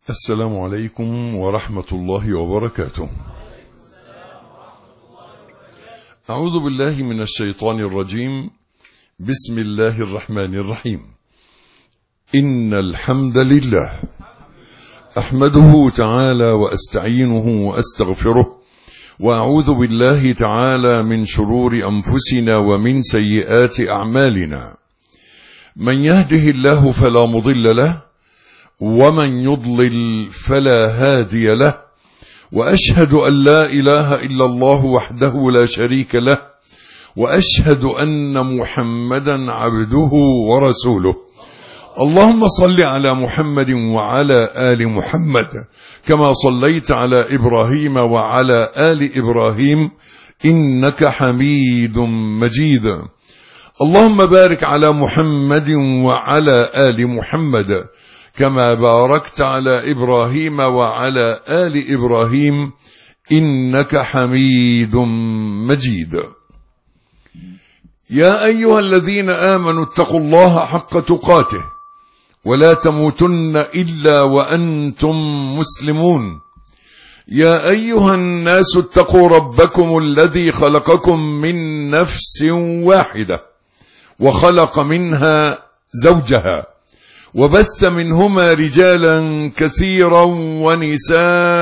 السلام عليكم ورحمة الله وبركاته. أعوذ بالله من الشيطان الرجيم. بسم الله الرحمن الرحيم. إن الحمد لله أحمده تعالى وأستعينه وأستغفره، وأعوذ بالله تعالى من شرور أنفسنا ومن سيئات أعمالنا. من يهده الله فلا مضل له، ومن يضلل فلا هادي له، وأشهد أن لا إله إلا الله وحده لا شريك له، وأشهد أن محمدا عبده ورسوله. اللهم صل على محمد وعلى آل محمد كما صليت على إبراهيم وعلى آل إبراهيم إنك حميد مجيد. اللهم بارك على محمد وعلى آل محمد كما باركت على إبراهيم وعلى آل إبراهيم إنك حميد مجيد. يا أيها الذين آمنوا اتقوا الله حق تقاته ولا تموتن إلا وأنتم مسلمون. يا أيها الناس اتقوا ربكم الذي خلقكم من نفس واحدة وخلق منها زوجها وبث منهما رجالا كثيرا ونساء،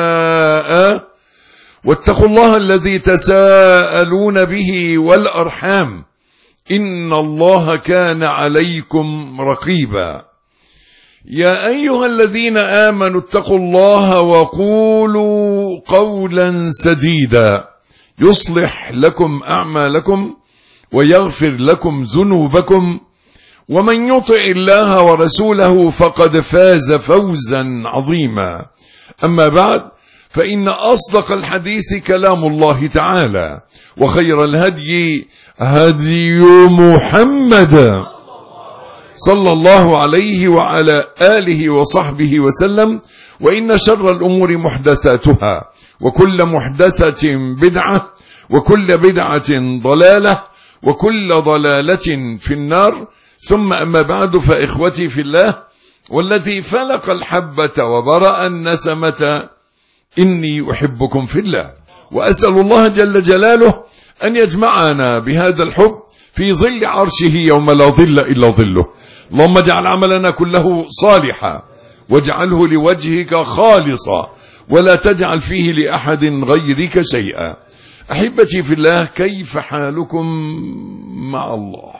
واتقوا الله الذي تساءلون به والأرحام إن الله كان عليكم رقيبا. يا أيها الذين آمنوا اتقوا الله وقولوا قولا سديدا يصلح لكم أعمالكم ويغفر لكم ذنوبكم، ومن يطع الله ورسوله فقد فاز فوزا عظيما. أما بعد، فإن أصدق الحديث كلام الله تعالى، وخير الهدي هدي محمد صلى الله عليه وعلى آله وصحبه وسلم، وإن شر الأمور محدثاتها، وكل محدثة بدعة، وكل بدعة ضلالة، وكل ضلالة في النار. ثم أما بعد، فإخوتي في الله والذي فلق الحبة وبرأ النسمة، إني أحبكم في الله، وأسأل الله جل جلاله أن يجمعنا بهذا الحب في ظل عرشه يوم لا ظل إلا ظله. اللهم اجعل عملنا كله صالحا، واجعله لوجهك خالصا، ولا تجعل فيه لأحد غيرك شيئا. أحبتي في الله، كيف حالكم مع الله؟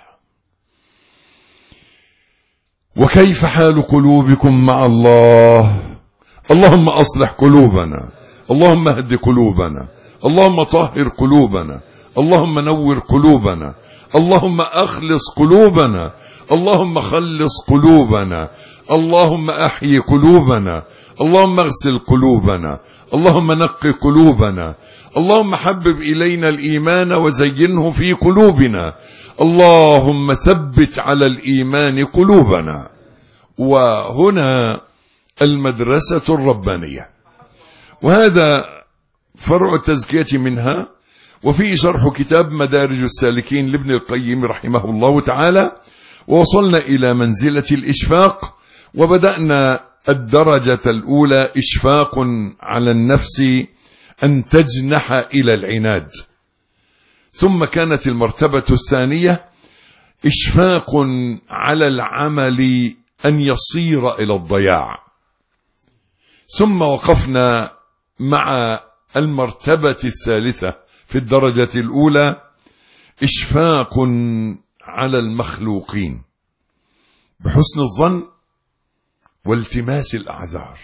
وكيف حال قلوبكم مع الله؟ اللهم أصلح قلوبنا، اللهم اهد قلوبنا، اللهم طهر قلوبنا، اللهم نور قلوبنا، اللهم أخلص قلوبنا، اللهم خلص قلوبنا، اللهم أحيي قلوبنا، اللهم اغسل قلوبنا، اللهم نقي قلوبنا، اللهم حبب إلينا الإيمان وزينه في قلوبنا، اللهم ثبت على الإيمان قلوبنا. وهنا المدرسة الربانية، وهذا فرع التزكية منها، وفيه شرح كتاب مدارج السالكين لابن القيم رحمه الله تعالى. ووصلنا إلى منزلة الإشفاق، وبدأنا الدرجة الأولى: إشفاق على النفس أن تجنح إلى العناد. ثم كانت المرتبة الثانية: إشفاق على العمل أن يصير إلى الضياع. ثم وقفنا مع المرتبة الثالثة في الدرجة الأولى: إشفاق على المخلوقين بحسن الظن والتماس الأعذار.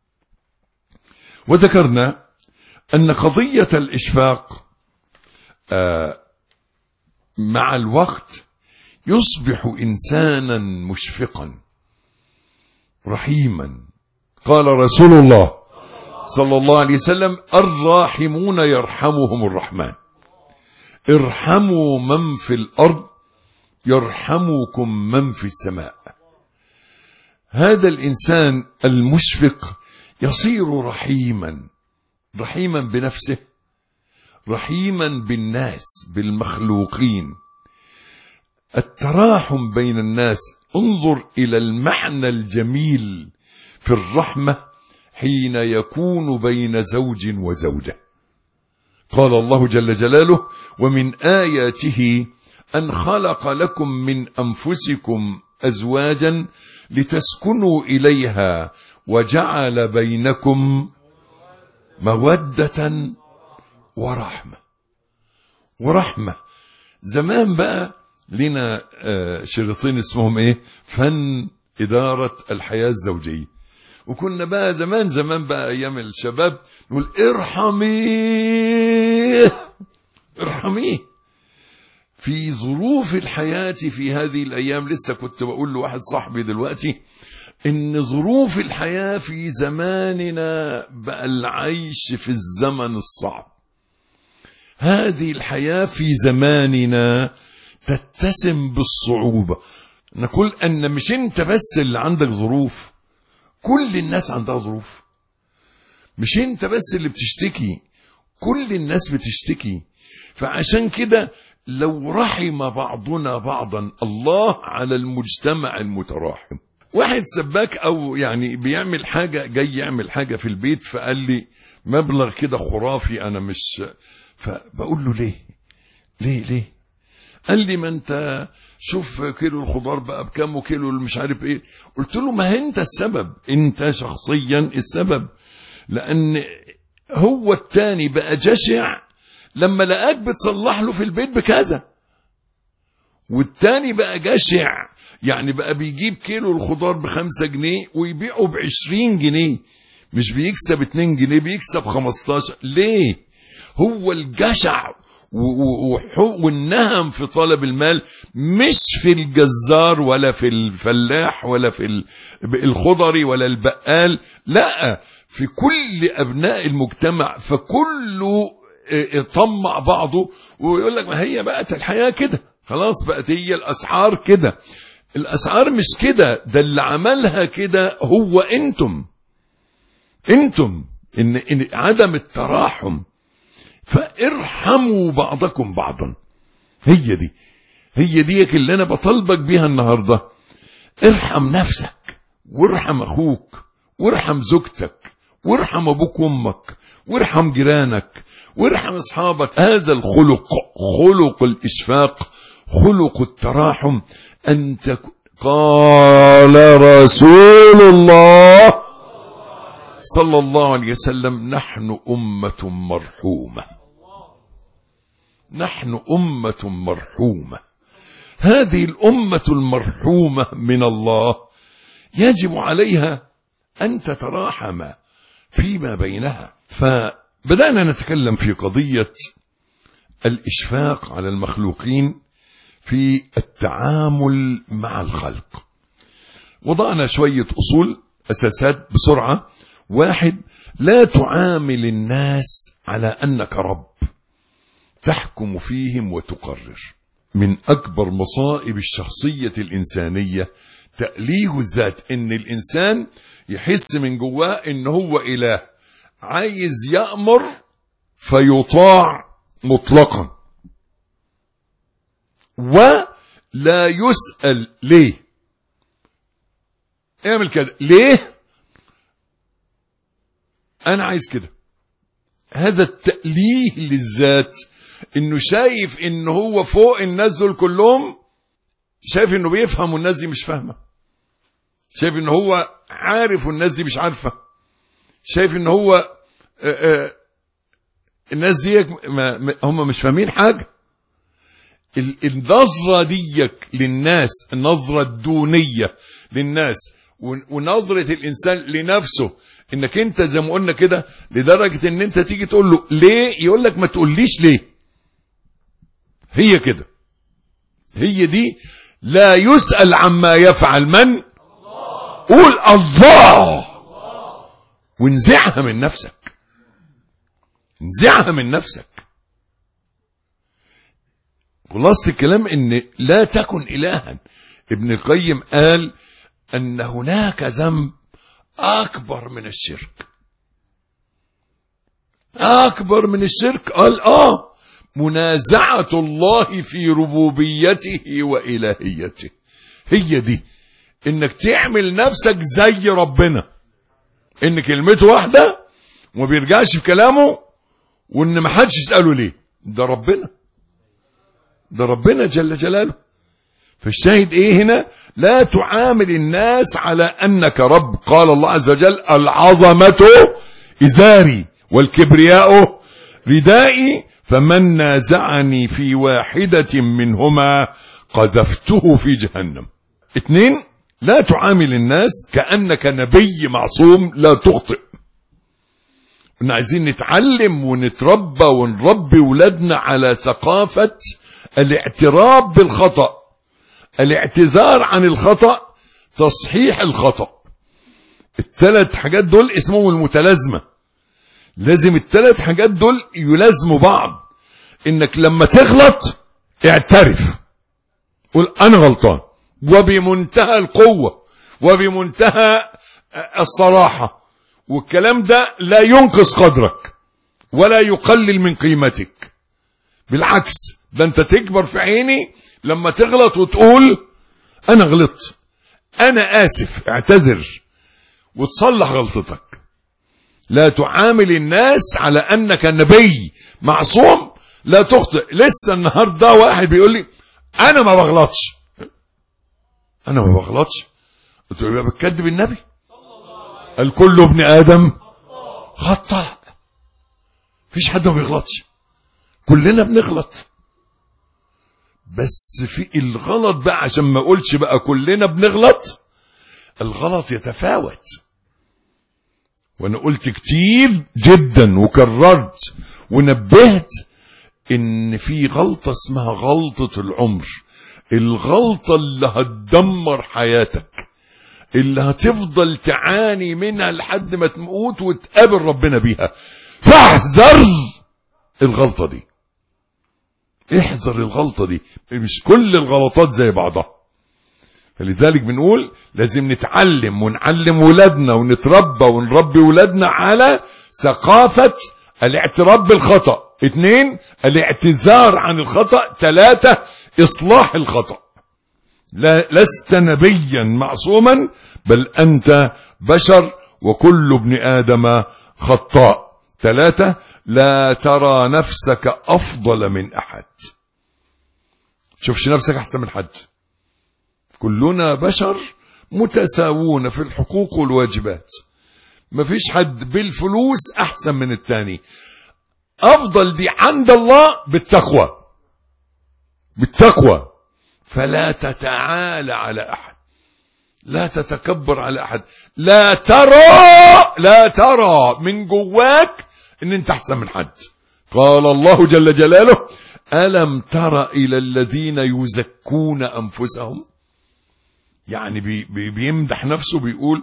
وذكرنا أن قضية الإشفاق مع الوقت يصبح إنسانا مشفقا رحيما. قال رسول الله صلى الله عليه وسلم: الراحمون يرحمهم الرحمن، ارحموا من في الأرض يرحمكم من في السماء. هذا الإنسان المشفق يصير رحيما بنفسه، رحيما بالناس، بالمخلوقين. التراحم بين الناس. انظر إلى المعنى الجميل في الرحمة حين يكون بين زوج وزوجة. قال الله جل جلاله: ومن آياته أن خلق لكم من أنفسكم أزواجا لتسكنوا إليها وجعل بينكم مودة ورحمة. زمان بقى لنا شريطين اسمهم ايه؟ فن إدارة الحياة الزوجية. وكنا بقى زمان بقى أيام الشباب نقول ارحميه في ظروف الحياة في هذه الأيام. لسه كنت بقول لواحد صاحبي دلوقتي إن ظروف الحياة في زماننا بقى العيش في الزمن الصعب. هذه الحياة في زماننا تتسم بالصعوبة. نقول أن مش أنت بس اللي عندك ظروف، كل الناس عندها ظروف. مش أنت بس اللي بتشتكي، كل الناس بتشتكي. فعشان كده لو رحم بعضنا بعضا الله على المجتمع المتراحم. واحد سباك او يعني بيعمل حاجة، جاي يعمل حاجة في البيت، فقال لي مبلغ كده خرافي انا مش، فبقول له ليه قال لي ما انت شوف كيلو الخضار بقى بكام وكيلو مش عارف ايه. قلت له ما انت السبب، انت شخصيا السبب، لان هو التاني بقى جشع لما لقاك بتصلح له في البيت بكذا، والتاني بقى جشع يعني بقى بيجيب كيلو الخضار ب5 جنيه ويبيعه ب20 جنيه، مش بيكسب 2 جنيه، بيكسب 15. ليه؟ هو الجشع والنهم في طلب المال مش في الجزار ولا في الفلاح ولا في الخضري ولا البقال، لا، في كل أبناء المجتمع. فكله يطمع بعضه ويقول لك ما هي بقت الحياة كده، خلاص بقت هي الأسعار كده. الأسعار مش كده، ده اللي عملها كده هو انتم إن عدم التراحم. فارحموا بعضكم بعضا. هي دي اللي أنا بطلبك بيها النهاردة. ارحم نفسك وارحم أخوك وارحم زوجتك وارحم أبوك وأمك وارحم جيرانك وارحم أصحابك. هذا الخلق، خلق الإشفاق، خلق التراحم. قال رسول الله صلى الله عليه وسلم: نحن أمة مرحومة، نحن أمة مرحومة. هذه الأمة المرحومة من الله يجب عليها أن تتراحم فيما بينها. فبدأنا نتكلم في قضية الإشفاق على المخلوقين في التعامل مع الخلق. وضعنا شوية أصول أساسات بسرعة. 1، لا تعامل الناس على أنك رب تحكم فيهم وتقرر. من أكبر مصائب الشخصية الإنسانية تأليه الذات، إن الإنسان يحس من جواه إن هو إله عايز يأمر فيطاع مطلقا، ولا يسأل ليه اعمل كده، ليه أنا عايز كده. هذا التأليه للذات، إنه شايف إنه هو فوق الناس دول كلهم، شايف إنه بيفهم والناس دي مش فاهمة، شايف إنه هو عارف والناس دي مش عارفة، شايف إنه هو الناس دي هم مش فاهمين حاجة. النظرة ديك للناس، النظرة الدونية للناس، ونظرة الإنسان لنفسه، إنك أنت زي ما قلنا كده لدرجة إن أنت تيجي تقول له ليه، يقول لك ما تقوليش ليه. هي كده، هي دي. لا يسأل عما يفعل من؟ قول الله، وانزعها من نفسك، انزعها من نفسك. خلاصة الكلام ان لا تكن إلها. ابن القيم قال ان هناك ذنب اكبر من الشرك. اكبر من الشرك، قال منازعة الله في ربوبيته وإلهيته. هي دي، انك تعمل نفسك زي ربنا. ان كلمته واحدة وما بيرجعش في كلامه، وان ما حدش يسأله ليه. ده ربنا جل جلاله. فالشاهد ايه هنا؟ لا تعامل الناس على انك رب. قال الله عز وجل: العظمة ازاري والكبرياء ردائي، فمن نازعني في واحدة منهما قذفته في جهنم. 2، لا تعامل الناس كأنك نبي معصوم لا تخطئ. كنا عايزين نتعلم ونتربى ونربي ولادنا على ثقافة الاعتراف بالخطأ، الاعتذار عن الخطأ، تصحيح الخطأ. ال3 حاجات دول اسمهم المتلازمة. لازم ال3 حاجات دول يلازموا بعض. انك لما تغلط اعترف، قول انا غلطان، وبمنتهى القوة وبمنتهى الصراحة. والكلام ده لا ينقص قدرك ولا يقلل من قيمتك، بالعكس ده انت تكبر في عيني لما تغلط وتقول انا غلطت، انا اسف، اعتذر وتصلح غلطتك. لا تعامل الناس على انك نبي معصوم لا تخطئ. لسه النهارده واحد بيقول لي انا ما بغلطش. قلت له يبقى بتكذب النبي. قال كل ابن ادم خطأ. مفيش حد ما بيغلطش، كلنا بنغلط. بس في الغلط بقى، عشان ما اقولش بقى كلنا بنغلط، الغلط يتفاوت. وانا قلت كتير جدا وكررت ونبهت ان في غلطة اسمها غلطة العمر، الغلطة اللي هتدمر حياتك، اللي هتفضل تعاني منها لحد ما تموت وتقابل ربنا بيها. فاحذر الغلطة دي، احذر الغلطة دي. مش كل الغلطات زي بعضها. فلذلك بنقول لازم نتعلم ونعلم ولادنا ونتربى ونربي ولادنا على ثقافة الاعتراف بالخطأ. 2، الاعتذار عن الخطأ. 3، اصلاح الخطأ. لست نبيا معصوما، بل انت بشر وكل ابن ادم خطاء. 3، لا ترى نفسك افضل من احد. شوفش نفسك احسن من حد. كلنا بشر متساوون في الحقوق والواجبات. مفيش حد بالفلوس احسن من التاني. افضل دي عند الله بالتقوى. فلا تتعالى على احد، لا تتكبر على احد، لا ترى من جواك ان انت احسن من حد. قال الله جل جلاله: ألم تر إلى الذين يزكون أنفسهم. يعني بيمدح نفسه، بيقول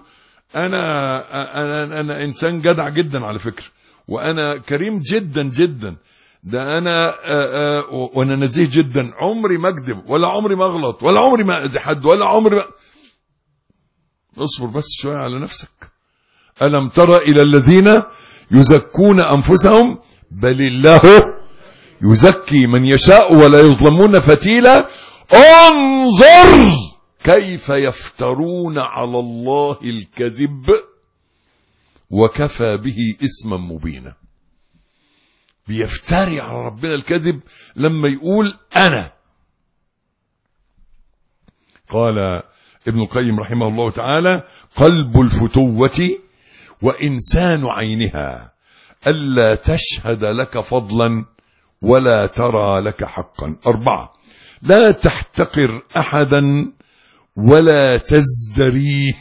أنا إنسان جدع جدا على فكرة، وأنا كريم جدا جدا، ده أنا وأنا نزيه جدا، عمري ما أكذب ولا عمري ما أغلط ولا عمري ما أذي حد ولا عمري ما. اصبر بس شوية على نفسك. ألم تر إلى الذين يزكون أنفسهم بل الله يزكي من يشاء ولا يظلمون فتيلا. انظر كيف يفترون على الله الكذب وكفى به اسما مبينا. بيفتري على ربنا الكذب لما يقول أنا. قال ابن القيم رحمه الله تعالى: قلب الفتوة وإنسان عينها ألا تشهد لك فضلا ولا ترى لك حقا. 4، لا تحتقر أحدا ولا تزدريه.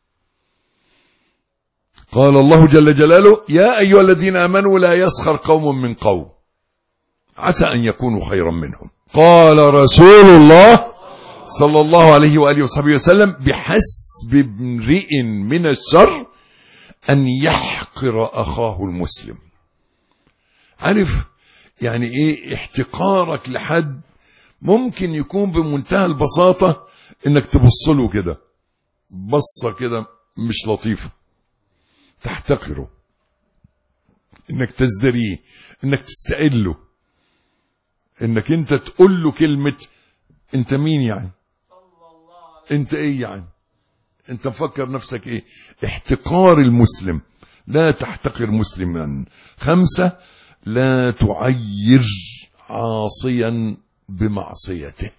قال الله جل جلاله: يا أيها الذين آمنوا لا يسخر قوم من قوم عسى أن يكونوا خيرا منهم. قال رسول الله صلى الله عليه وآله وصحبه وسلم: بحسب امرئ من الشر أن يحقر أخاه المسلم. عارف يعني ايه احتقارك لحد؟ ممكن يكون بمنتهى البساطة انك تبص له كده بصة كده مش لطيفة، تحتقره، انك تزدريه، انك تستقله، انك انت تقول له كلمة انت مين يعني، انت ايه يعني، انت مفكر نفسك ايه؟ احتقار المسلم، لا تحتقر مسلما. 5، لا تعير عاصيا بمعصيته.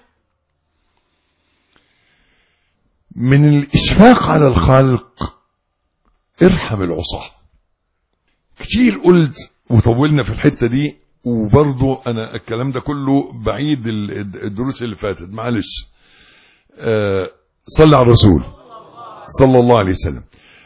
من الإشفاق على الخلق ارحم العصاة. كتير قلت وطولنا في الحتة دي، وبرضو أنا الكلام ده كله بعيد الدروس اللي فاتت، معلش. صلى على الرسول صلى الله عليه وسلم.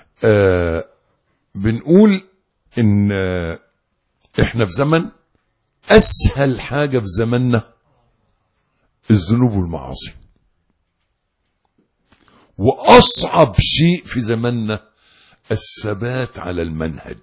بنقول إن إحنا في زمن أسهل حاجة في زمننا الذنوب والمعاصي، وأصعب شيء في زمننا الثبات على المنهج.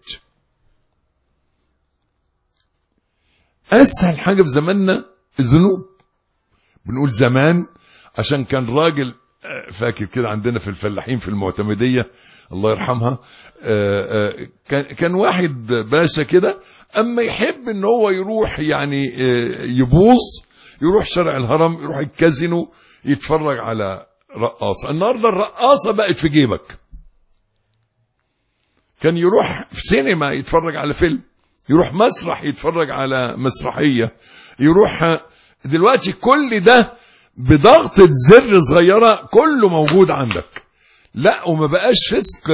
أسهل حاجة في زمننا الذنوب. بنقول زمان عشان كان راجل، فاكر كده عندنا في الفلاحين في المعتمدية الله يرحمها، كان واحد باشا كده أما يحب إن هو يروح يعني يبوظ، يروح شارع الهرم، يروح الكازينو، يتفرج على رقاصة. النهارده الرقاصة بقت في جيبك. كان يروح في سينما يتفرج على فيلم، يروح مسرح يتفرج على مسرحية، يروح دلوقتي كل ده بضغطة زر صغيرة كله موجود عندك. لا، وما بقاش فسق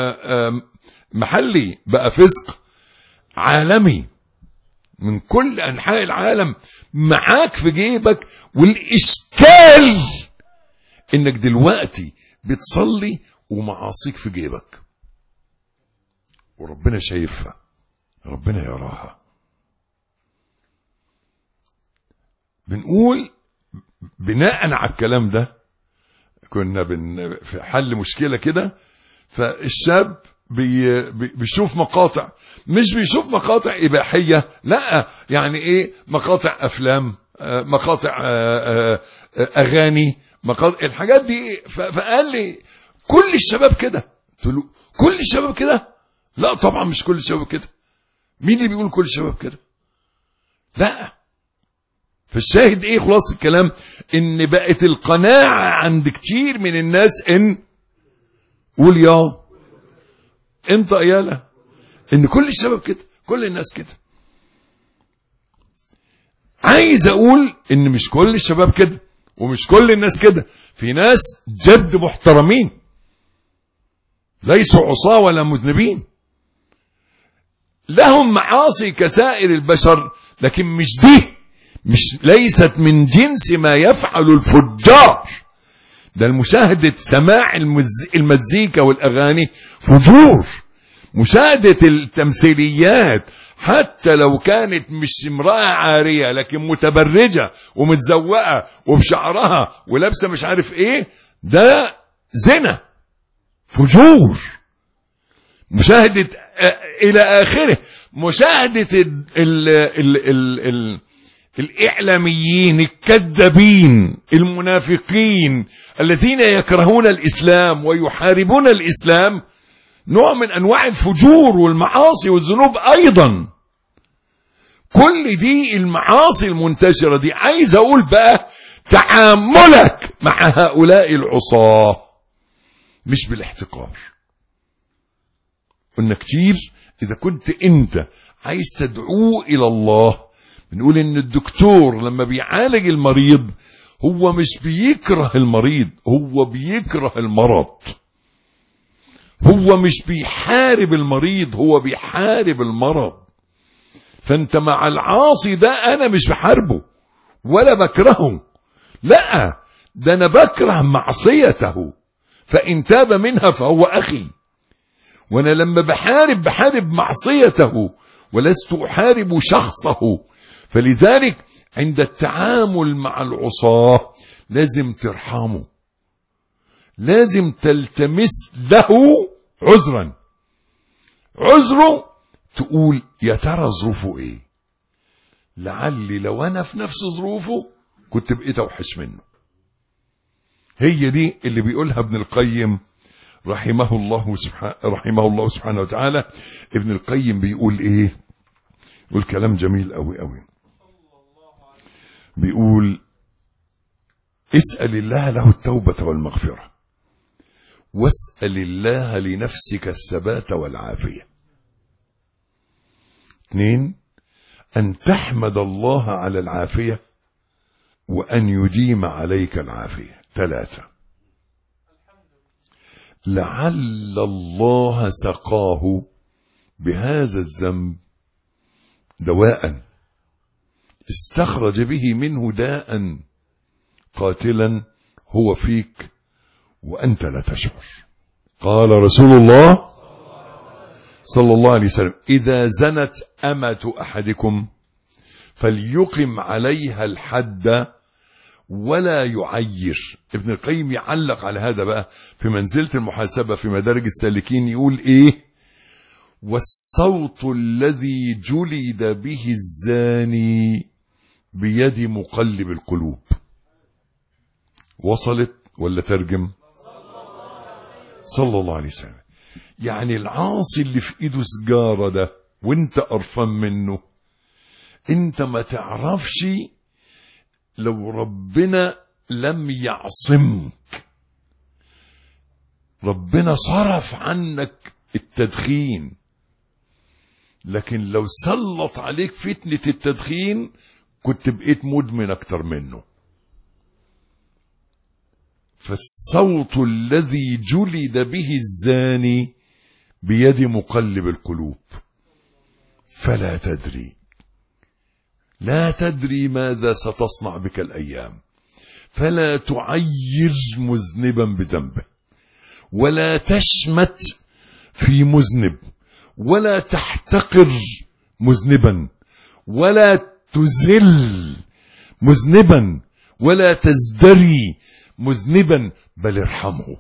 محلي، بقى فسق عالمي من كل أنحاء العالم معاك في جيبك. والإشكال إنك دلوقتي بتصلي ومعاصيك في جيبك، وربنا شايفها، ربنا يراها. بنقول بناء على الكلام ده كنا في حل مشكلة كده، فالشاب بيشوف مقاطع، مش بيشوف مقاطع إباحية، لا، يعني ايه، مقاطع أفلام، مقاطع أغاني، مقاطع الحاجات دي. فقال لي كل الشباب كده. قلت له كل الشباب كده؟ لا طبعا مش كل الشباب كده. مين اللي بيقول كل الشباب كده؟ لا. فالشاهد ايه خلاص الكلام؟ ان بقت القناعة عند كتير من الناس ان قول يا انت ايالا ان كل الشباب كده، كل الناس كده. عايز اقول ان مش كل الشباب كده ومش كل الناس كده. في ناس جد محترمين ليسوا عصاة ولا مذنبين، لهم معاصي كسائر البشر، لكن مش دي، مش ليست من جنس ما يفعل الفجار. ده المشاهدة سماع المزيكا والأغاني فجور، مشاهدة التمثيليات حتى لو كانت مش امرأة عارية لكن متبرجة ومتزوقة وبشعرها ولابسة مش عارف ايه، ده زنا فجور. مشاهدة الى اخره. مشاهدة الإعلاميين الكذابين المنافقين الذين يكرهون الإسلام ويحاربون الإسلام نوع من أنواع الفجور والمعاصي والذنوب أيضا. كل دي المعاصي المنتشرة دي. عايز أقول بقى تعاملك مع هؤلاء العصاة مش بالاحتقار. قلنا كتير إذا كنت أنت عايز تدعوه إلى الله، بنقول ان الدكتور لما بيعالج المريض هو مش بيكره المريض، هو بيكره المرض. هو مش بيحارب المريض، هو بيحارب المرض. فانت مع العاصي ده انا مش بحاربه ولا بكرهه، لا، ده انا بكره معصيته، فان تاب منها فهو اخي. وانا لما بحارب معصيته ولست احارب شخصه. فلذلك عند التعامل مع العصاة لازم ترحمه، لازم تلتمس له عذرا. عذره تقول يا ترى ظروفه ايه، لعلي لو انا في نفس ظروفه كنت بقيت اوحش منه. هي دي اللي بيقولها ابن القيم رحمه الله سبحانه وتعالى. ابن القيم بيقول ايه؟ يقول كلام جميل قوي قوي. بيقول اسأل الله له التوبة والمغفرة واسأل الله لنفسك الثبات والعافية. 2 أن تحمد الله على العافية وأن يديم عليك العافية. 3 لعل الله سقاه بهذا الذنب دواء استخرج به منه داء قاتلا هو فيك وأنت لا تشعر. قال رسول الله صلى الله عليه وسلم: إذا زنت أمة أحدكم فليقم عليها الحد ولا يعير. ابن القيم يعلق على هذا بقى في منزلة المحاسبة في مدارج السالكين، يقول إيه: والصوت الذي جلد به الزاني بيد مقلب القلوب. وصلت ولا ترجم؟ صلى الله عليه وسلم. يعني العاصي اللي في ايده سجارة ده وانت قرفان منه، انت ما تعرفش لو ربنا لم يعصمك، ربنا صرف عنك التدخين، لكن لو سلط عليك فتنة التدخين كنت بقيت مدمن اكتر منه. فالصوت الذي جلد به الزاني بيد مقلب القلوب، فلا تدري، لا تدري ماذا ستصنع بك الأيام، فلا تعير مذنبا بذنبه، ولا تشمت في مذنب، ولا تحتقر مذنبا، ولا تذل مذنبا، ولا تزدري مذنبا، بل ارحمه،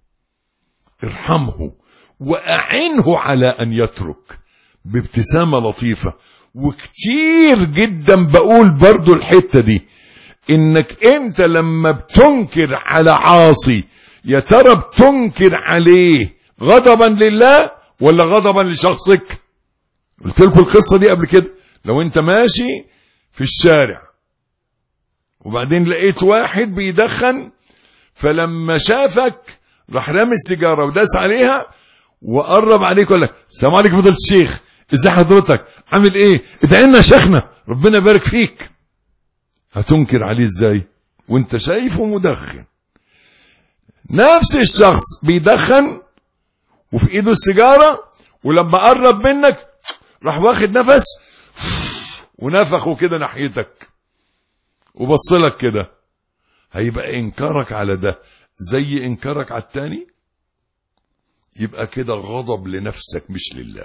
ارحمه وأعنه على أن يترك بابتسامة لطيفة. وكتير جدا بقول برضو الحتة دي، انك انت لما بتنكر على عاصي يا ترى بتنكر عليه غضبا لله ولا غضبا لشخصك؟ قلت لكم القصة دي قبل كده. لو انت ماشي في الشارع وبعدين لقيت واحد بيدخن، فلما شافك راح رامي السيجارة وداس عليها وقرب عليك وقال لك: السلام عليكم فضيلة الشيخ، ازاي حضرتك، عامل ايه، ادعي لنا يا شيخنا ربنا يبارك فيك. هتنكر عليه ازاي وانت شايفه مدخن؟ نفس الشخص بيدخن وفي ايده السيجارة، ولما قرب منك راح واخد نفس ونفخه كده ناحيتك وبصلك كده، هيبقى انكارك على ده زي انكارك على التاني؟ يبقى كده غضب لنفسك مش لله.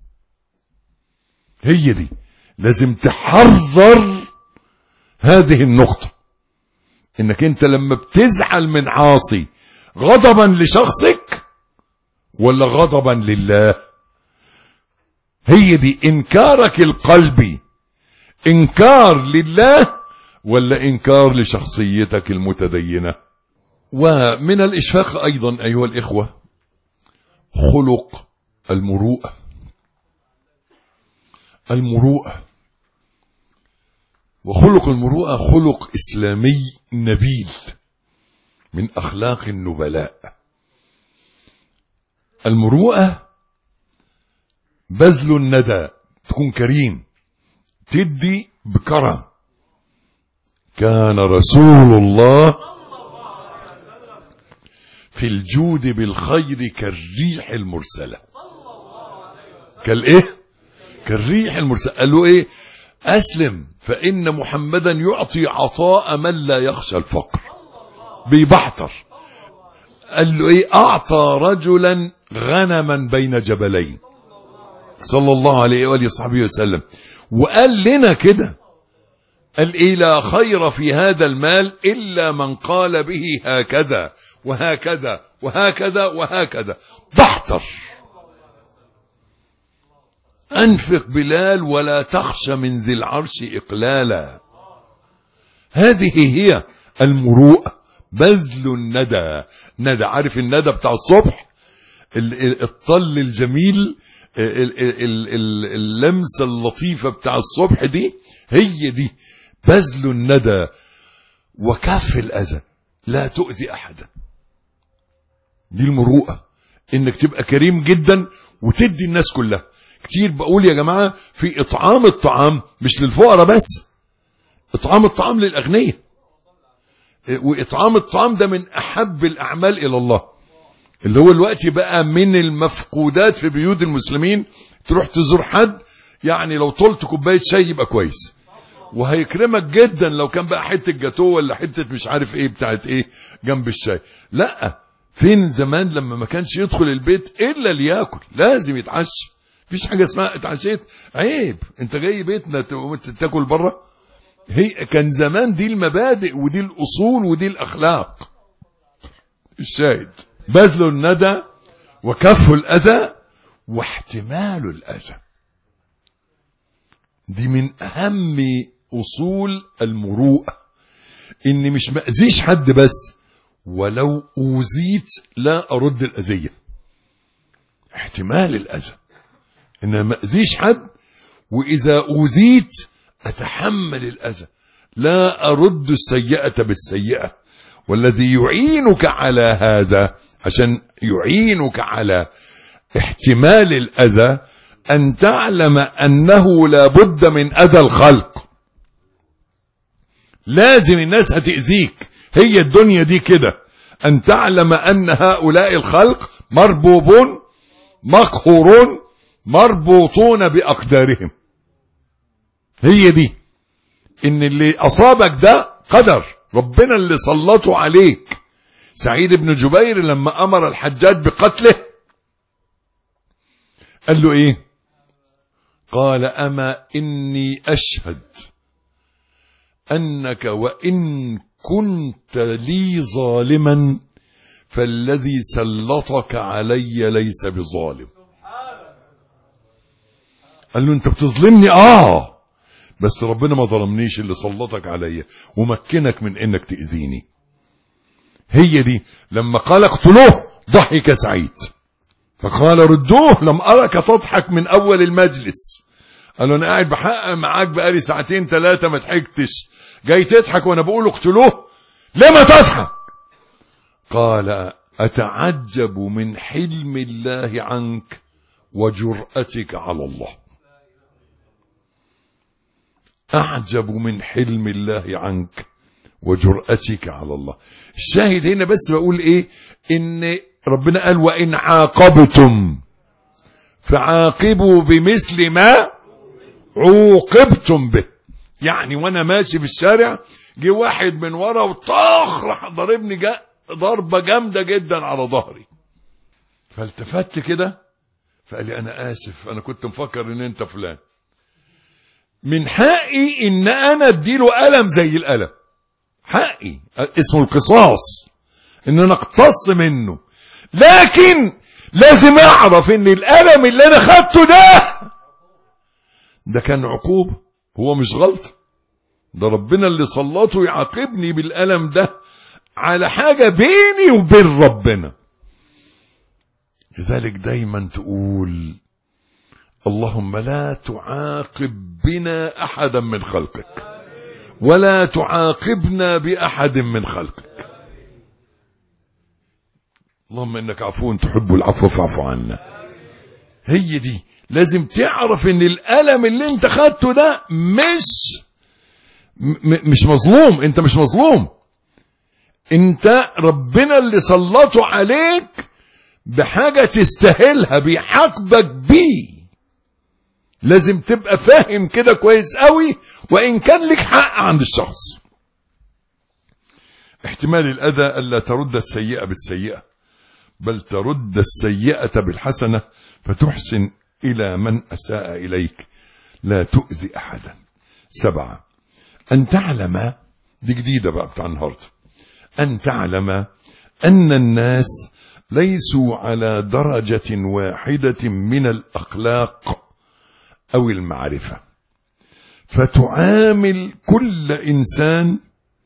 هي دي لازم تحذر هذه النقطة، انك انت لما بتزعل من عاصي غضبا لشخصك ولا غضبا لله. هي دي انكارك القلبي، انكار لله ولا انكار لشخصيتك المتدينة. ومن الاشفاق ايضا ايها الاخوة خلق المروءة. المروءة، وخلق المروءة خلق إسلامي نبيل من أخلاق النبلاء. المروءة بذل الندى، تكون كريم، تدي بكرم. كان رسول الله في الجود بالخير كالريح المرسلة. كالإيه؟ كالريح المرسلة. قال له إيه؟ أسلم فإن محمدا يعطي عطاء من لا يخشى الفقر. بيبحتر. قال له إيه؟ أعطى رجلا غنما بين جبلين صلى الله عليه وآله وصحبه وسلم. وقال لنا كده، قال إيه؟ لا خير في هذا المال إلا من قال به هكذا وهكذا وهكذا وهكذا. بحتر. أنفق بلال ولا تخش من ذي العرش إقلالا. هذه هي المروءة، بذل الندى. ندى، عارف الندى بتاع الصبح، الطل الجميل، اللمسة اللطيفة بتاع الصبح دي، هي دي بذل الندى. وكف الأذى، لا تؤذي أحدا. دي المروءة، انك تبقى كريم جدا وتدي الناس كلها. كتير بقول يا جماعة في اطعام الطعام مش للفقراء بس، اطعام الطعام للاغنياء، واطعام الطعام ده من احب الاعمال الى الله، اللي هو الوقت بقى من المفقودات في بيوت المسلمين. تروح تزور حد يعني لو طلت كوبايه شاي يبقى كويس، وهيكرمك جدا لو كان بقى حته جاتوه ولا حته مش عارف ايه بتاعت ايه جنب الشاي. لا، فين زمان لما ما كانش يدخل البيت الا لياكل، لازم يتعشى. مفيش حاجه اسمها اتعشيت عيب، انت جاي بيتنا تاكل بره. هي كان زمان دي المبادئ ودي الاصول ودي الاخلاق. الشاهد بذل الندى وكف الاذى واحتمال الاذى، دي من اهم اصول المروءه، اني مش مأذيش حد بس، ولو اوذيت لا ارد الاذيه. احتمال الاذى ان ما اذيش حد، واذا اوذيت اتحمل الاذى، لا ارد السيئه بالسيئه. والذي يعينك على هذا، عشان يعينك على احتمال الاذى، ان تعلم انه لا بد من اذى الخلق. لازم الناس هتأذيك، هي الدنيا دي كده. ان تعلم ان هؤلاء الخلق مربوبون مقهورون مربوطون باقدارهم. هي دي ان اللي اصابك ده قدر ربنا اللي سلطه عليك. سعيد بن جبير لما امر الحجاج بقتله قال له ايه؟ قال اما اني اشهد انك وان كنت لي ظالما فالذي سلطك علي ليس بظالم. قال له انت بتظلمني بس ربنا ما ظلمنيش، اللي سلطك عليا ومكنك من انك تأذيني. هي دي لما قال اقتلوه ضحك سعيد فقال ردوه لم أرك تضحك من اول المجلس. قال له انا قاعد بحقق معاك بقالي ساعتين ثلاثة ما ضحكتش، جاي تضحك وانا بقول اقتلوه، لما تضحك؟ قال اتعجب من حلم الله عنك وجرأتك على الله. أعجب من حلم الله عنك وجرأتك على الله. الشاهد هنا بس بقول إيه؟ إن ربنا قال وإن عاقبتم فعاقبوا بمثل ما عوقبتم به. يعني وأنا ماشي في الشارع جه واحد من ورا وطاخ راح ضربني ضربة جامدة جدا على ظهري، فالتفت كده فقال لي أنا آسف، أنا كنت مفكر إن أنت فلان. من حقي ان انا اديله ألم زي الألم، حقي اسمه القصاص ان انا اقتص منه، لكن لازم اعرف ان الألم اللي انا خدته ده كان عقوبة، هو مش غلطة، ده ربنا اللي سلطه يعاقبني بالألم ده على حاجة بيني وبين ربنا. لذلك دايما تقول اللهم لا تعاقب بنا أحدا من خلقك ولا تعاقبنا بأحد من خلقك. اللهم إنك عفو تحب العفو فاعف عنا. هي دي لازم تعرف ان الألم اللي انت خدته ده مش مظلوم، انت مش مظلوم، انت ربنا اللي سلطه عليك بحاجة تستاهلها بيحاقبك بيه. لازم تبقى فاهم كده كويس قوي، وإن كان لك حق عند الشخص. احتمال الأذى ألا ترد السيئة بالسيئة، بل ترد السيئة بالحسنة فتحسن إلى من أساء إليك، لا تؤذي أحدا. 7 أن تعلم، دي جديدة بقى بتاع النهاردة، أن تعلم أن الناس ليسوا على درجة واحدة من الأخلاق أو المعرفة، فتعامل كل إنسان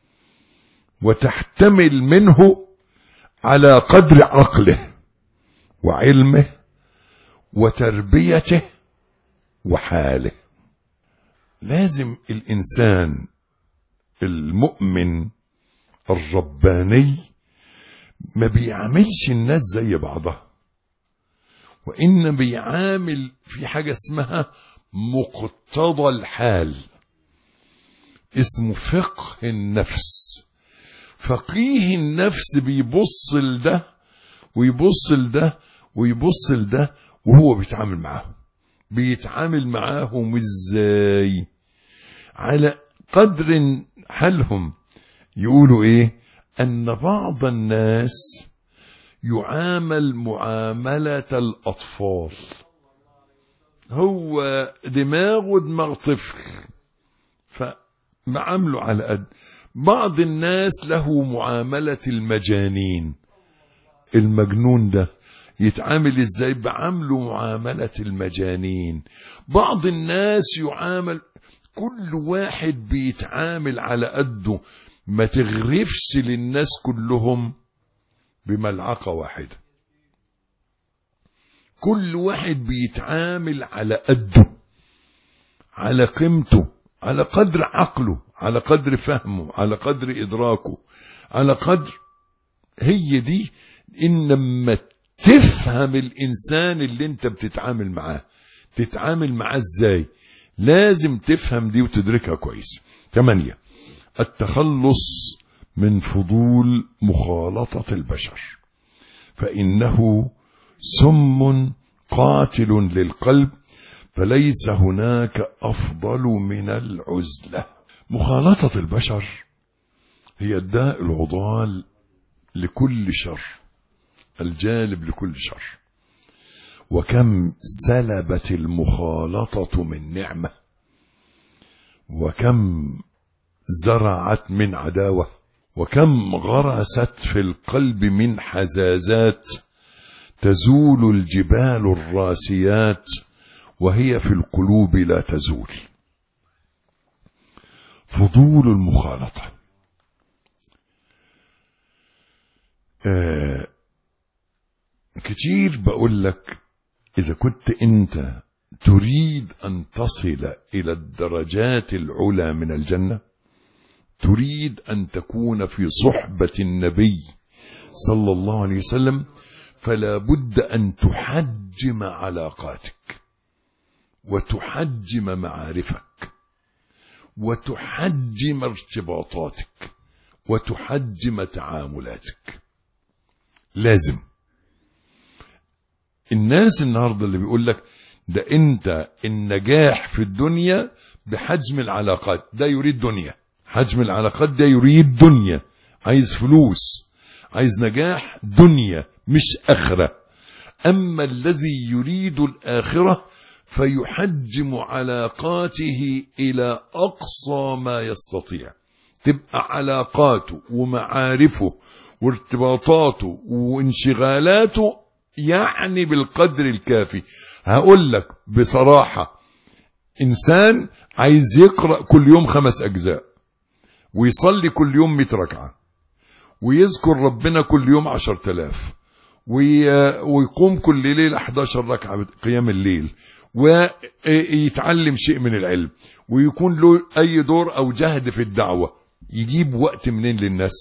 وتحتمل منه على قدر عقله وعلمه وتربيته وحاله. لازم الإنسان المؤمن الرباني ما بيعاملش الناس زي بعضها، وإن بيعامل في حاجة اسمها مقتضى الحال، اسمه فقه النفس. فقيه النفس بيبص لده ويبص لده ويبص لده وهو بيتعامل معاهم. بيتعامل معاهم ازاي؟ على قدر حالهم. يقولوا ايه؟ ان بعض الناس يعامل معاملة الاطفال، هو دماغه دماغ طفل فمعامله على قد. بعض الناس له معاملة المجانين، المجنون ده يتعامل ازاي؟ بعامله معاملة المجانين. بعض الناس يعامل، كل واحد بيتعامل على قده. ما تغرفش للناس كلهم بملعقة واحدة. كل واحد بيتعامل على قده، على قيمته، على قدر عقله، على قدر فهمه، على قدر إدراكه، على قدر. هي دي إن لما تفهم الإنسان اللي انت بتتعامل معاه، تتعامل معاه ازاي، لازم تفهم دي وتدركها كويس. 8. التخلص من فضول مخالطة البشر، فإنه سم قاتل للقلب، فليس هناك أفضل من العزلة. مخالطة البشر هي الداء العضال لكل شر، الجالب لكل شر. وكم سلبت المخالطة من نعمة، وكم زرعت من عداوة، وكم غرست في القلب من حزازات، تزول الجبال الراسيات وهي في القلوب لا تزول. فضول المخالطة. كتير بقول لك إذا كنت أنت تريد أن تصل إلى الدرجات العلى من الجنة، تريد أن تكون في صحبة النبي صلى الله عليه وسلم، فلا بد أن تحجم علاقاتك، وتحجم معارفك، وتحجم ارتباطاتك، وتحجم تعاملاتك. لازم. الناس النهاردة اللي بيقول لك ده انت النجاح في الدنيا بحجم العلاقات، ده يريد دنيا. حجم العلاقات ده يريد دنيا، عايز فلوس، عايز نجاح دنيا مش آخرة. أما الذي يريد الآخرة فيحجم علاقاته إلى أقصى ما يستطيع. تبقى علاقاته ومعارفه وارتباطاته وانشغالاته يعني بالقدر الكافي. هقول لك بصراحة، إنسان عايز يقرأ كل يوم 5 أجزاء، ويصلي كل يوم 100 ركعة، ويذكر ربنا كل يوم 10,000، ويقوم كل ليلة 11 ركعة قيام الليل، ويتعلم شيء من العلم، ويكون له أي دور أو جهد في الدعوة، يجيب وقت منين للناس؟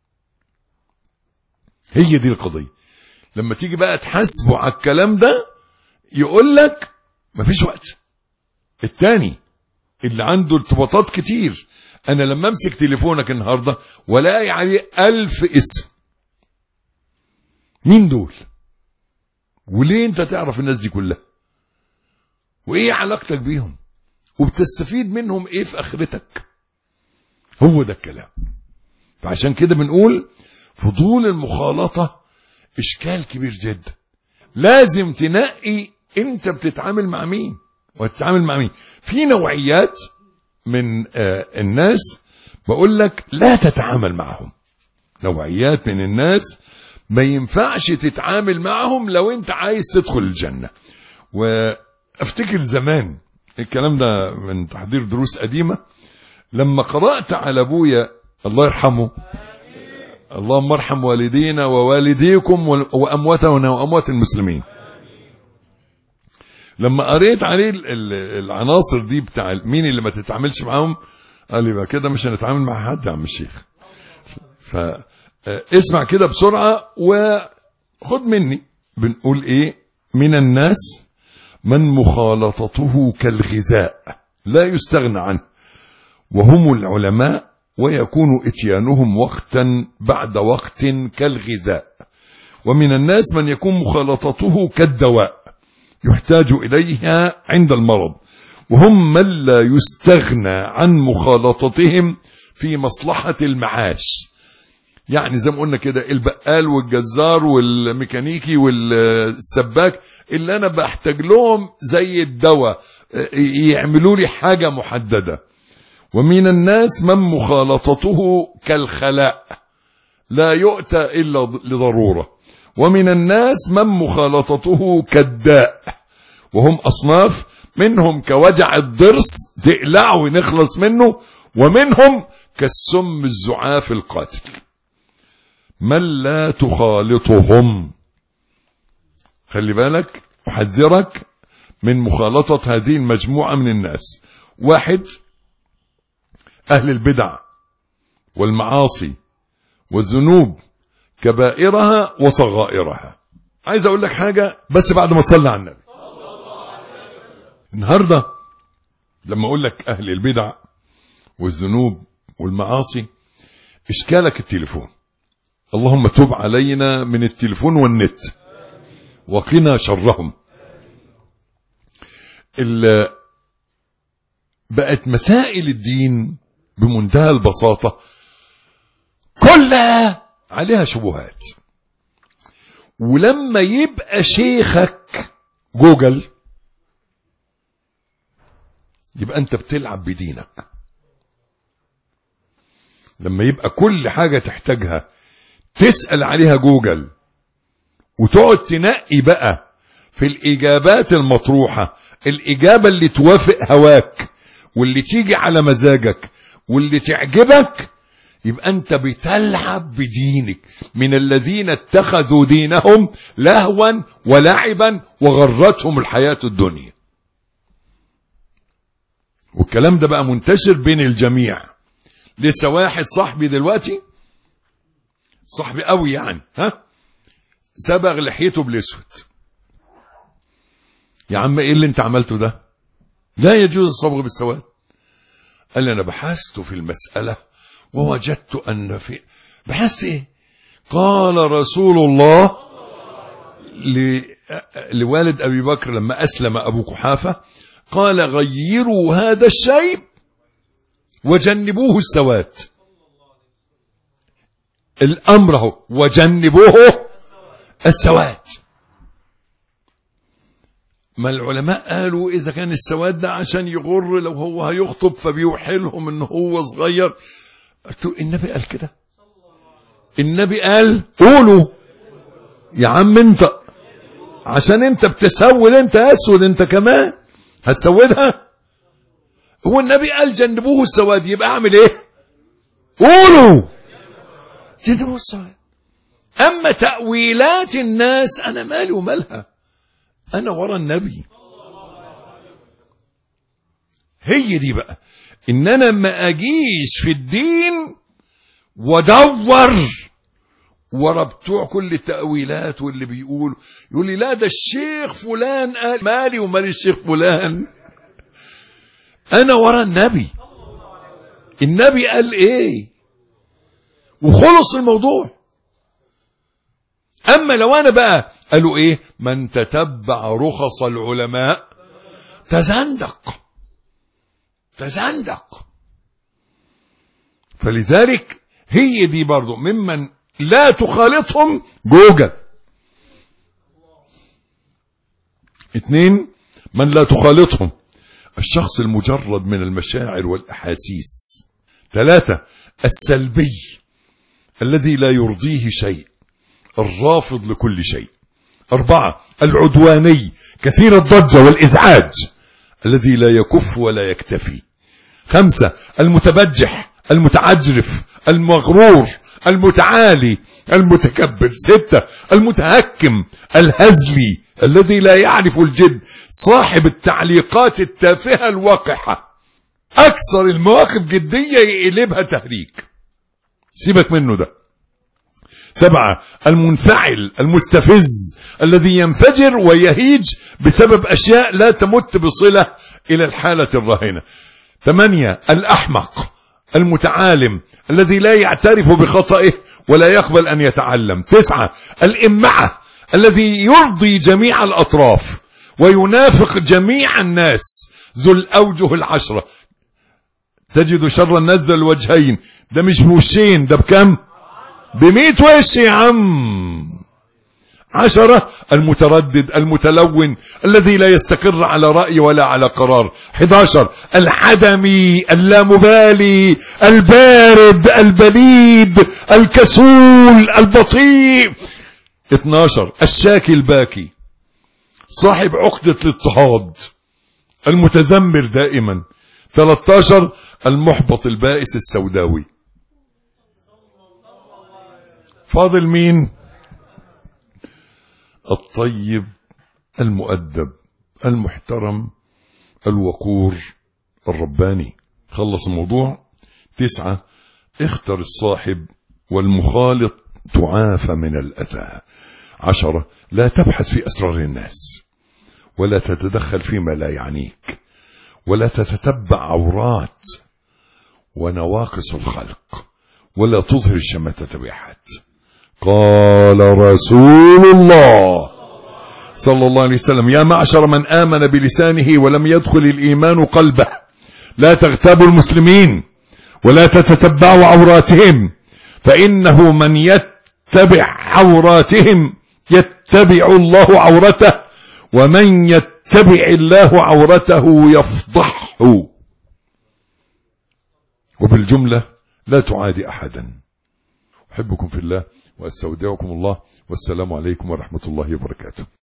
هي دي القضية. لما تيجي بقى تحاسبه على الكلام ده يقول لك مفيش وقت. التاني اللي عنده ارتباطات كتير، أنا لما أمسك تليفونك النهاردة ولاقي عليه 1000 اسم، مين دول؟ وليه أنت تعرف الناس دي كلها؟ وإيه علاقتك بيهم؟ وبتستفيد منهم إيه في آخرتك؟ هو ده الكلام. فعشان كده بنقول فضول المخالطة إشكال كبير جدا. لازم تنقي أنت بتتعامل مع مين وتتعامل مع مين. في نوعيات من الناس بقول لك لا تتعامل معهم. نوعيات من الناس ما ينفعش تتعامل معهم لو انت عايز تدخل الجنة. وافتكر زمان الكلام ده من تحضير دروس قديمة، لما قرأت على ابويا الله يرحمه، اللهم ارحم والدينا ووالديكم وامواتنا واموات المسلمين، لما قريت عليه العناصر دي بتاع مين اللي ما تتعاملش معاهم، قال لي بقى كده مش هنتعامل مع حد يا عم الشيخ. اسمع كده بسرعة وخد مني. بنقول ايه؟ من الناس من مخالطته كالغذاء لا يستغنى عنه، وهم العلماء، ويكون اتيانهم وقتا بعد وقت كالغذاء. ومن الناس من يكون مخالطته كالدواء يحتاج إليها عند المرض، وهم من لا يستغنى عن مخالطتهم في مصلحة المعاش. يعني زي ما قلنا كده البقال والجزار والميكانيكي والسباك اللي أنا بحتاج لهم زي الدواء، يعملوا لي حاجة محددة. ومن الناس من مخالطته كالخلاء لا يؤتى إلا لضرورة. ومن الناس من مخالطته كالداء، وهم أصناف، منهم كوجع الضرس تقلعه ونخلص منه، ومنهم كالسم الزعاف القاتل. من لا تخالطهم، خلي بالك، أحذرك من مخالطة هذه المجموعة من الناس. 1، أهل البدع والمعاصي والذنوب كبائرها وصغائرها. عايز أقول لك حاجة بس بعد ما تصلي على النبي. النهاردة لما أقول لك أهل البدع والذنوب والمعاصي، إشكالك التليفون. اللهم تب علينا من التليفون والنت وقنا شرهم. بقت مسائل الدين بمنتهى البساطة كلها عليها شبهات. ولما يبقى شيخك جوجل يبقى انت بتلعب بدينك. لما يبقى كل حاجة تحتاجها تسأل عليها جوجل، وتقعد تنقي بقى في الإجابات المطروحة الإجابة اللي توافق هواك واللي تيجي على مزاجك واللي تعجبك، يبقى أنت بتلعب بدينك. من الذين اتخذوا دينهم لهوا ولعبا وغرتهم الحياة الدنيا. والكلام ده بقى منتشر بين الجميع. لسه واحد صاحبي دلوقتي، صاحبي قوي يعني، صبغ لحيته بالاسود. يا عم ايه اللي انت عملته ده؟ لا يجوز الصبغ بالسواد. قال لي انا بحثت في المسألة ووجدت ان بحثت ايه؟ قال رسول الله لوالد ابي بكر لما اسلم ابو قحافة، قال غيروا هذا الشيب وجنبوه السواد. الامر هو وجنبوه السواد. ما العلماء قالوا اذا كان السواد ده عشان يغر لو هو هيخطب فبيوحلهم ان هو صغير. النبي قال كده؟ النبي قال قولوا يا عم انت عشان انت بتسود، انت اسود انت كمان هتسودها. هو النبي قال جنبوه السواد، يبقى اعمل ايه؟ قولوا جنبوه السواد. اما تأويلات الناس انا مالي ومالها، انا ورا النبي. هي دي بقى ان انا ما اجيش في الدين ودور ورا بتوع كل التأويلات واللي بيقولوا يقول لي لا ده الشيخ فلان قال. مالي ومال الشيخ فلان، انا ورا النبي. النبي قال ايه وخلص الموضوع. اما لو انا بقى قالوا ايه من تتبع رخص العلماء تزندق. فلذلك هي دي برضو ممن لا تخالطهم جوجل. 2 من لا تخالطهم الشخص المجرد من المشاعر والأحاسيس. 3 السلبي الذي لا يرضيه شيء، الرافض لكل شيء. 4 العدواني كثير الضجة والإزعاج الذي لا يكف ولا يكتفي. 5 المتبجح المتعجرف المغرور المتعالي المتكبر. 6 المتهكم الهزلي الذي لا يعرف الجد، صاحب التعليقات التافهة الوقحة، أكثر المواقف جدية يقلبها تهريج. سيبك منه ده. 7 المنفعل المستفز الذي ينفجر ويهيج بسبب أشياء لا تمت بصلة إلى الحالة الراهنة. 8 الأحمق المتعالم الذي لا يعترف بخطئه ولا يقبل أن يتعلم. 9 الإمعة الذي يرضي جميع الأطراف وينافق جميع الناس ذو الأوجه 10. تجد شر الناس ذو الوجهين، ده مش بوشين، ده بكم؟ ب100 وش يا عم. 10 المتردد المتلون الذي لا يستقر على رأي ولا على قرار. 11 العدمي اللامبالي البارد البليد الكسول البطيء. 12 الشاكي الباكي صاحب عقدة الاضطهاد المتذمر دائما. 13 المحبط البائس السوداوي. فاضل مين؟ الطيب المؤدب المحترم الوقور الرباني. خلص الموضوع. 9 اختر الصاحب والمخالط تعافى من الأذى. 10 لا تبحث في أسرار الناس ولا تتدخل فيما لا يعنيك ولا تتتبع عورات ونواقص الخلق ولا تظهر الشماتة بأحد. قال رسول الله صلى الله عليه وسلم يا معشر من آمن بلسانه ولم يدخل الإيمان قلبه لا تغتابوا المسلمين ولا تتتبعوا عوراتهم فإنه من يتبع عوراتهم يتبع الله عورته ومن يتبع الله عورته يفضحه. وبالجملة لا تعادي أحدا. أحبكم في الله وأستودعكم الله والسلام عليكم ورحمة الله وبركاته.